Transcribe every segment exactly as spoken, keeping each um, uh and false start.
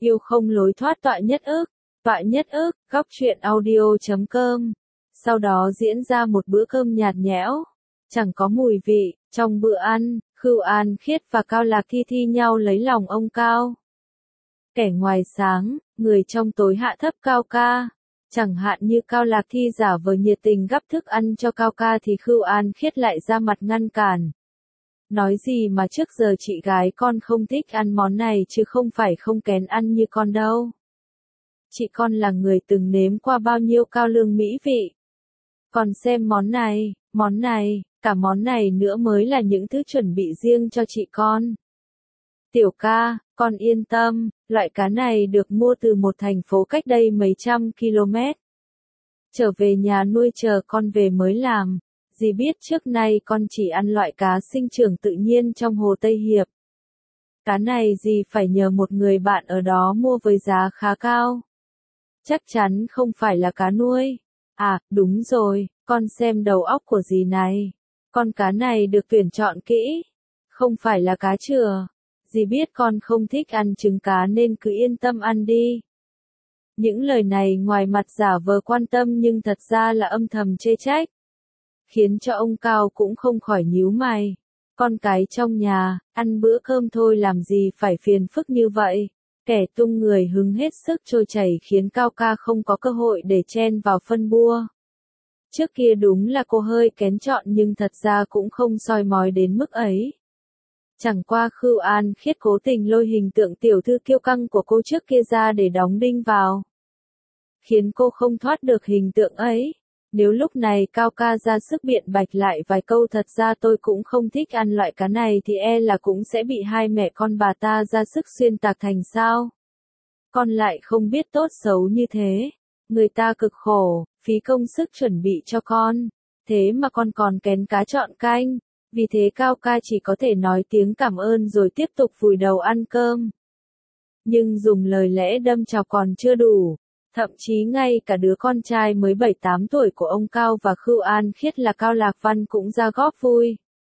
Yêu không lối thoát tọa nhất ức, tọa nhất ức, góc truyện audio chấm com. Sau đó diễn ra một bữa cơm nhạt nhẽo, chẳng có mùi vị, trong bữa ăn, Khưu An Khiết và Cao Lạc thi thi nhau lấy lòng ông Cao. Kẻ ngoài sáng, người trong tối hạ thấp Cao ca. Chẳng hạn như Cao Lạc Thi giả vờ nhiệt tình gắp thức ăn cho Cao ca thì Khưu An Khiết lại ra mặt ngăn cản. Nói gì mà trước giờ chị gái con không thích ăn món này chứ không phải không kén ăn như con đâu. Chị con là người từng nếm qua bao nhiêu cao lương mỹ vị. Còn xem món này, món này, cả món này nữa mới là những thứ chuẩn bị riêng cho chị con. Tiểu ca, con yên tâm, loại cá này được mua từ một thành phố cách đây mấy trăm km. Trở về nhà nuôi chờ con về mới làm. Dì biết trước nay con chỉ ăn loại cá sinh trưởng tự nhiên trong hồ Tây Hiệp. Cá này dì phải nhờ một người bạn ở đó mua với giá khá cao. Chắc chắn không phải là cá nuôi. À, đúng rồi, con xem đầu óc của dì này. Con cá này được tuyển chọn kỹ. Không phải là cá chừa. Dì biết con không thích ăn trứng cá nên cứ yên tâm ăn đi. Những lời này ngoài mặt giả vờ quan tâm nhưng thật ra là âm thầm chê trách. Khiến cho ông Cao cũng không khỏi nhíu mày. Con cái trong nhà, ăn bữa cơm thôi làm gì phải phiền phức như vậy. Kẻ tung người hứng hết sức trôi chảy khiến Cao ca không có cơ hội để chen vào phân bua. Trước kia đúng là cô hơi kén chọn nhưng thật ra cũng không soi mói đến mức ấy. Chẳng qua Khưu An Khiết cố tình lôi hình tượng tiểu thư kiêu căng của cô trước kia ra để đóng đinh vào. Khiến cô không thoát được hình tượng ấy. Nếu lúc này Cao ca ra sức biện bạch lại vài câu thật ra tôi cũng không thích ăn loại cá này thì e là cũng sẽ bị hai mẹ con bà ta ra sức xuyên tạc thành sao. Con lại không biết tốt xấu như thế. Người ta cực khổ, phí công sức chuẩn bị cho con. Thế mà con còn kén cá chọn canh. Vì thế Cao ca chỉ có thể nói tiếng cảm ơn rồi tiếp tục vùi đầu ăn cơm. Nhưng dùng lời lẽ đâm chọc còn chưa đủ. Thậm chí ngay cả đứa con trai mới bảy tám tuổi của ông Cao và Khưu An Khiết là Cao Lạc Văn cũng ra góp vui.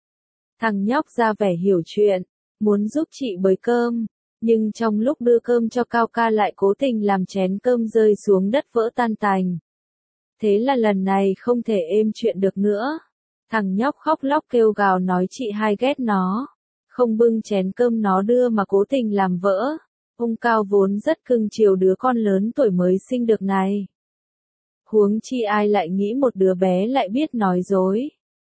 Thằng nhóc ra vẻ hiểu chuyện, muốn giúp chị bới cơm, nhưng trong lúc đưa cơm cho Cao ca lại cố tình làm chén cơm rơi xuống đất vỡ tan tành. Thế là lần này không thể êm chuyện được nữa. Thằng nhóc khóc lóc kêu gào nói chị hai ghét nó, không bưng chén cơm nó đưa mà cố tình làm vỡ. Ông Cao vốn rất cưng chiều đứa con lớn tuổi mới sinh được này. Huống chi ai lại nghĩ một đứa bé lại biết nói dối.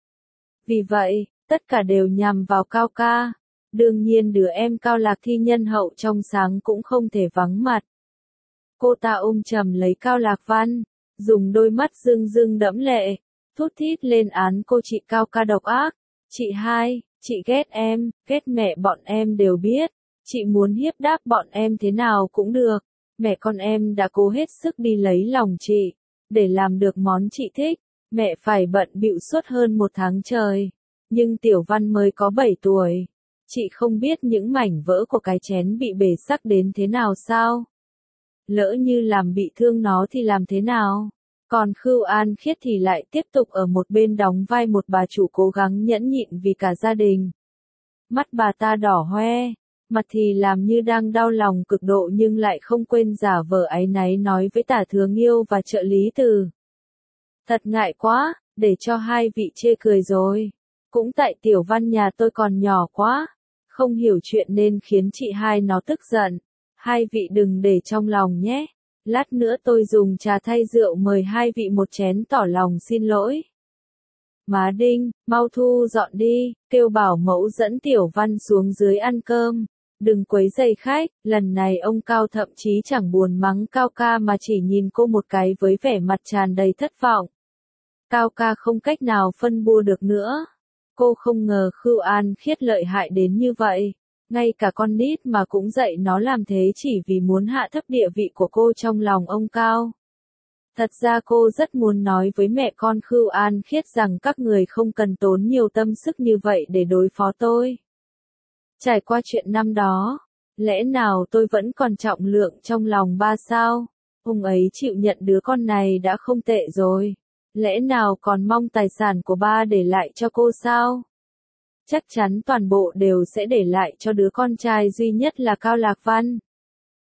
Vì vậy, tất cả đều nhằm vào Cao ca. Đương nhiên đứa em Cao Lạc Thi nhân hậu trong sáng cũng không thể vắng mặt. Cô ta ôm chầm lấy Cao Lạc Văn, dùng đôi mắt rưng rưng đẫm lệ, thút thít lên án cô chị Cao ca độc ác. Chị hai, chị ghét em, ghét mẹ bọn em đều biết. Chị muốn hiếp đáp bọn em thế nào cũng được. Mẹ con em đã cố hết sức đi lấy lòng chị. Để làm được món chị thích, mẹ phải bận bịu suốt hơn một tháng trời. Nhưng Tiểu Văn mới có bảy tuổi. Chị không biết những mảnh vỡ của cái chén bị bể sắc đến thế nào sao? Lỡ như làm bị thương nó thì làm thế nào? Còn Khưu An Khiết thì lại tiếp tục ở một bên đóng vai một bà chủ cố gắng nhẫn nhịn vì cả gia đình. Mắt bà ta đỏ hoe. Mặt thì làm như đang đau lòng cực độ nhưng lại không quên giả vờ áy náy nói với Tả Thừa Nghiêu và trợ lý Từ. Thật ngại quá, để cho hai vị chê cười rồi. Cũng tại Tiểu Văn nhà tôi còn nhỏ quá, không hiểu chuyện nên khiến chị hai nó tức giận. Hai vị đừng để trong lòng nhé. Lát nữa tôi dùng trà thay rượu mời hai vị một chén tỏ lòng xin lỗi. Má Đinh, mau thu dọn đi, kêu bảo mẫu dẫn Tiểu Văn xuống dưới ăn cơm. Đừng quấy rầy khách. Lần này ông Cao thậm chí chẳng buồn mắng Cao ca mà chỉ nhìn cô một cái với vẻ mặt tràn đầy thất vọng. Cao ca không cách nào phân bua được nữa. Cô không ngờ Khưu An Khiết lợi hại đến như vậy. Ngay cả con nít mà cũng dạy nó làm thế chỉ vì muốn hạ thấp địa vị của cô trong lòng ông Cao. Thật ra cô rất muốn nói với mẹ con Khưu An Khiết rằng các người không cần tốn nhiều tâm sức như vậy để đối phó tôi. Trải qua chuyện năm đó, lẽ nào tôi vẫn còn trọng lượng trong lòng ba sao? Ông ấy chịu nhận đứa con này đã không tệ rồi. Lẽ nào còn mong tài sản của ba để lại cho cô sao? Chắc chắn toàn bộ đều sẽ để lại cho đứa con trai duy nhất là Cao Lạc Văn.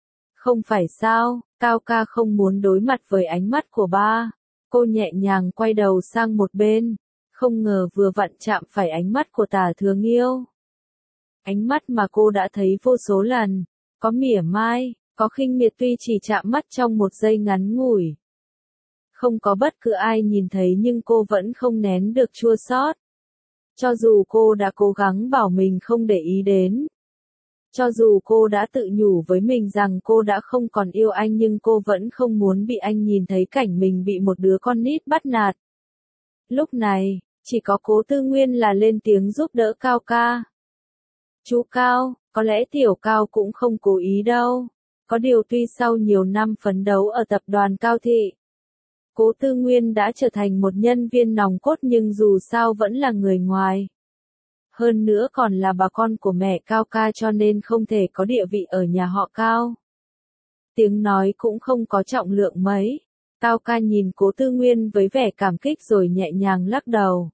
Không phải sao, Cao ca không muốn đối mặt với ánh mắt của ba. Cô nhẹ nhàng quay đầu sang một bên, không ngờ vừa vặn chạm phải ánh mắt của Tả Thừa Nghiêu. Ánh mắt mà cô đã thấy vô số lần, có mỉa mai, có khinh miệt tuy chỉ chạm mắt trong một giây ngắn ngủi. Không có bất cứ ai nhìn thấy nhưng cô vẫn không nén được chua xót. Cho dù cô đã cố gắng bảo mình không để ý đến. Cho dù cô đã tự nhủ với mình rằng cô đã không còn yêu anh nhưng cô vẫn không muốn bị anh nhìn thấy cảnh mình bị một đứa con nít bắt nạt. Lúc này, chỉ có Cố Tư Nguyên là lên tiếng giúp đỡ Cao ca. Chú Cao, có lẽ Tiểu Cao cũng không cố ý đâu. Có điều tuy sau nhiều năm phấn đấu ở tập đoàn Cao Thị, Cố Tư Nguyên đã trở thành một nhân viên nòng cốt nhưng dù sao vẫn là người ngoài. Hơn nữa còn là bà con của mẹ Cao ca cho nên không thể có địa vị ở nhà họ Cao. Tiếng nói cũng không có trọng lượng mấy. Cao ca nhìn Cố Tư Nguyên với vẻ cảm kích rồi nhẹ nhàng lắc đầu.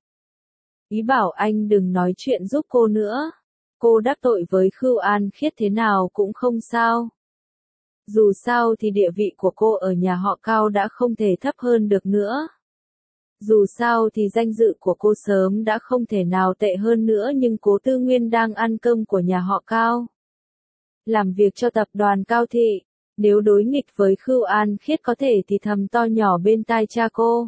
Ý bảo anh đừng nói chuyện giúp cô nữa. Cô đắc tội với Khưu An Khiết thế nào cũng không sao. Dù sao thì địa vị của cô ở nhà họ Cao đã không thể thấp hơn được nữa. Dù sao thì danh dự của cô sớm đã không thể nào tệ hơn nữa nhưng Cố Tư Nguyên đang ăn cơm của nhà họ Cao. Làm việc cho tập đoàn Cao Thị, nếu đối nghịch với Khưu An Khiết có thể thì thầm to nhỏ bên tai cha cô.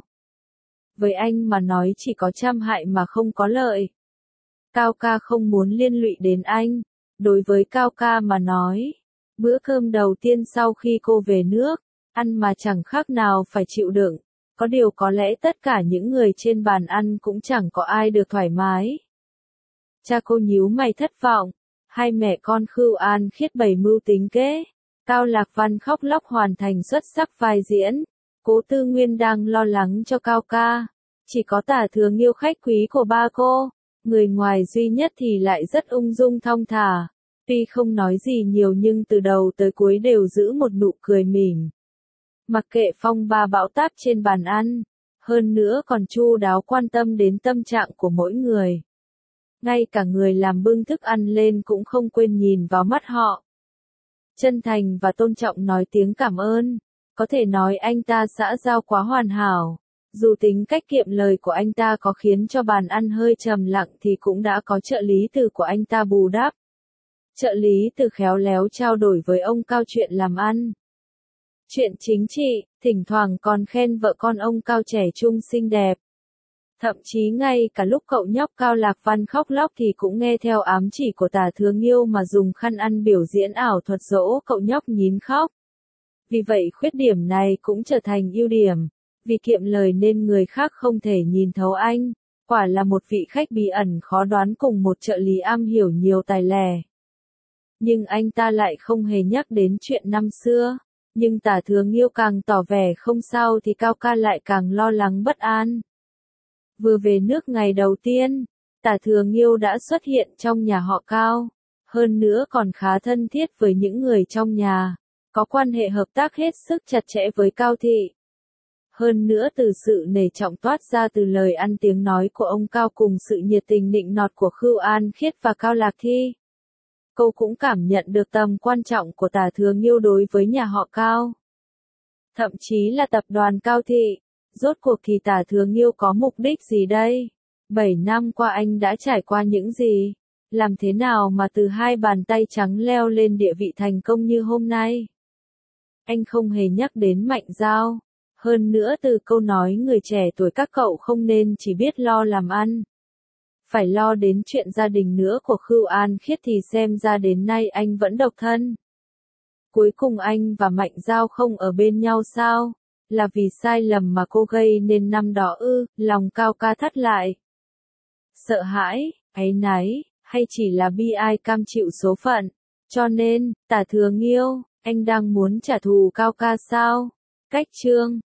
Với anh mà nói chỉ có trăm hại mà không có lợi. Cao ca không muốn liên lụy đến anh. Đối với Cao ca mà nói, bữa cơm đầu tiên sau khi cô về nước, ăn mà chẳng khác nào phải chịu đựng. Có điều có lẽ tất cả những người trên bàn ăn cũng chẳng có ai được thoải mái. Cha cô nhíu mày thất vọng. Hai mẹ con Khưu An Khiết bày mưu tính kế. Cao Lạc Văn khóc lóc hoàn thành xuất sắc vai diễn. Cố Tư Nguyên đang lo lắng cho Cao ca. Chỉ có Tả Thừa Nghiêu khách quý của ba cô. Người ngoài duy nhất thì lại rất ung dung thong thả. Tuy không nói gì nhiều nhưng từ đầu tới cuối đều giữ một nụ cười mỉm. Mặc kệ phong ba bão táp trên bàn ăn. Hơn nữa còn chu đáo quan tâm đến tâm trạng của mỗi người. Ngay cả người làm bưng thức ăn lên cũng không quên nhìn vào mắt họ. Chân thành và tôn trọng nói tiếng cảm ơn. Có thể nói anh ta xã giao quá hoàn hảo. Dù tính cách kiệm lời của anh ta có khiến cho bàn ăn hơi trầm lặng thì cũng đã có trợ lý từ của anh ta bù đắp. Trợ lý từ khéo léo trao đổi với ông Cao chuyện làm ăn. Chuyện chính trị, thỉnh thoảng còn khen vợ con ông Cao trẻ trung xinh đẹp. Thậm chí ngay cả lúc cậu nhóc Cao Lạc Văn khóc lóc thì cũng nghe theo ám chỉ của Tả Thừa Nghiêu mà dùng khăn ăn biểu diễn ảo thuật dỗ cậu nhóc nín khóc. Vì vậy khuyết điểm này cũng trở thành ưu điểm. Vì kiệm lời nên người khác không thể nhìn thấu anh. Quả là một vị khách bí ẩn khó đoán cùng một trợ lý am hiểu nhiều tài lẻ. Nhưng anh ta lại không hề nhắc đến chuyện năm xưa. Nhưng Tả Thừa Nghiêu càng tỏ vẻ không sao thì Cao ca lại càng lo lắng bất an. Vừa về nước ngày đầu tiên, Tả Thừa Nghiêu đã xuất hiện trong nhà họ Cao. Hơn nữa còn khá thân thiết với những người trong nhà. Có quan hệ hợp tác hết sức chặt chẽ với Cao Thị. Hơn nữa từ sự nể trọng toát ra từ lời ăn tiếng nói của ông Cao cùng sự nhiệt tình nịnh nọt của Khưu An Khiết và Cao Lạc Thi. Cô cũng cảm nhận được tầm quan trọng của Tả Thừa Nghiêu đối với nhà họ Cao. Thậm chí là tập đoàn Cao Thị. Rốt cuộc thì Tả Thừa Nghiêu có mục đích gì đây? Bảy năm qua anh đã trải qua những gì? Làm thế nào mà từ hai bàn tay trắng leo lên địa vị thành công như hôm nay? Anh không hề nhắc đến Mạnh Giao. Hơn nữa từ câu nói người trẻ tuổi các cậu không nên chỉ biết lo làm ăn. Phải lo đến chuyện gia đình nữa của Khưu An Khiết thì xem ra đến nay anh vẫn độc thân. Cuối cùng anh và Mạnh Giao không ở bên nhau sao? Là vì sai lầm mà cô gây nên năm đó ư? Lòng Cao ca thắt lại. Sợ hãi, áy náy, hay chỉ là bi ai cam chịu số phận? Cho nên, Tả Thừa Nghiêu, anh đang muốn trả thù Cao ca sao? Cách chương